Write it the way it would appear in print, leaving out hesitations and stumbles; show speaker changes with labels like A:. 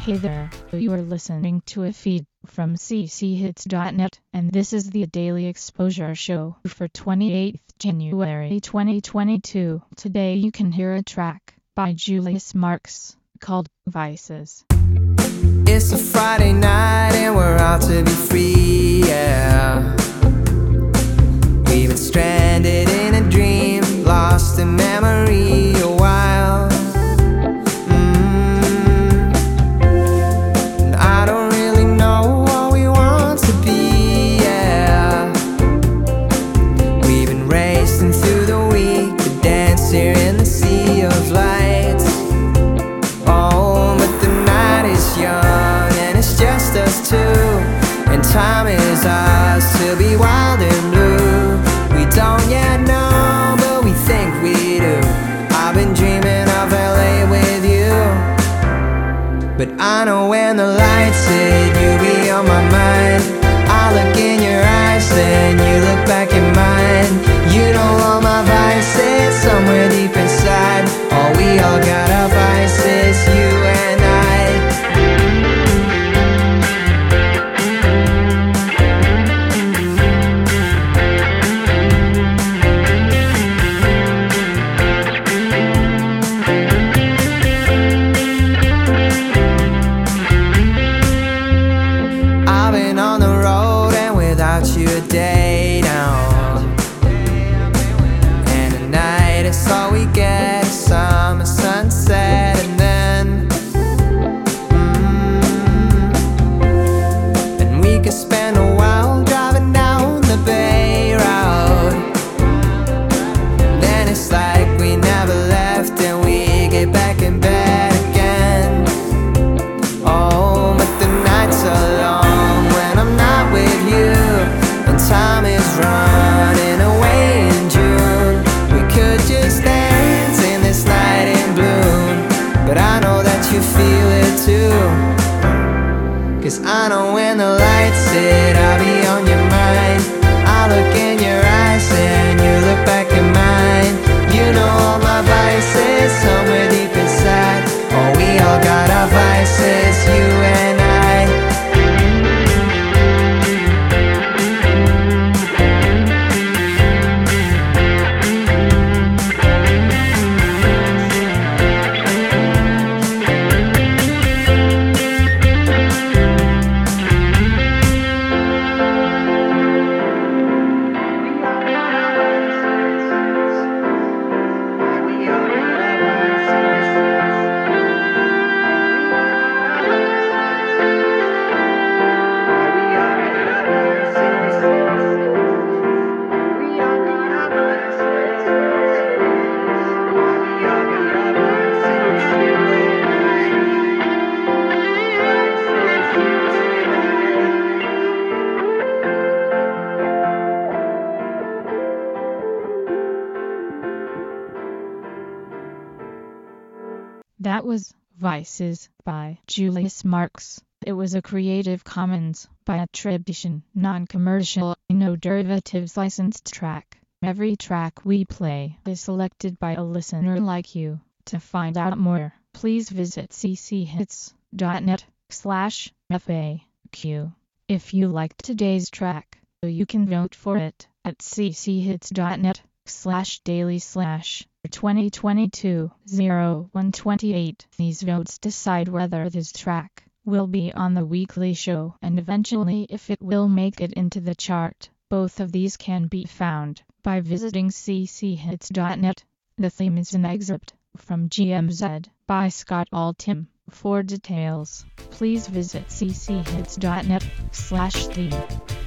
A: Hey there, you are listening to a feed from cchits.net, and this is the Daily Exposure Show for 28th January 2022. Today you can hear a track by Julius Marks called Vices.
B: It's a Friday night and we're out to be free, yeah. We've been stranded in a dream, lost in memory a while. And I don't really know what we want to be, yeah. We've been racing through the week, the dancer in the sea of lights. Oh, but the night is young and it's just us two, and time is ours to be wild and blue. We don't yet know, but we think we do. I've been dreaming of LA with you, but I know when the lights hit, you'll be on my mind. I look in your eyes and you look back in mine. You know all my vices somewhere deep inside. Oh, we all got our vices, you and I. I've been on the road and without you a day now, and at night it's all we get, a summer sunset, and then and we could spend a while driving down the Bay Road. Then it's like we never left and we get back in bed again. Oh, but the nights are long when I'm not with you, and time is running away in June. We could just dance in this night in bloom, but I know that you feel it too. 'Cause I know when the lights hit, I'll be on your mind. I look in your eyes and you look back in mine. You know all my vices somewhere deep inside. Oh, we all got our vices, you and I.
A: That was Vices by Julius Marks. It was a Creative Commons by attribution, non-commercial, no derivatives licensed track. Every track we play is selected by a listener like you. To find out more, please visit cchits.net/FAQ. If you liked today's track, you can vote for it at cchits.net/daily/2022-0128. These votes decide whether this track will be on the weekly show and eventually if it will make it into the chart. Both of these can be found by visiting cchits.net. The theme is an excerpt from GMZ by Scott Altham. For details, please visit cchits.net/theme.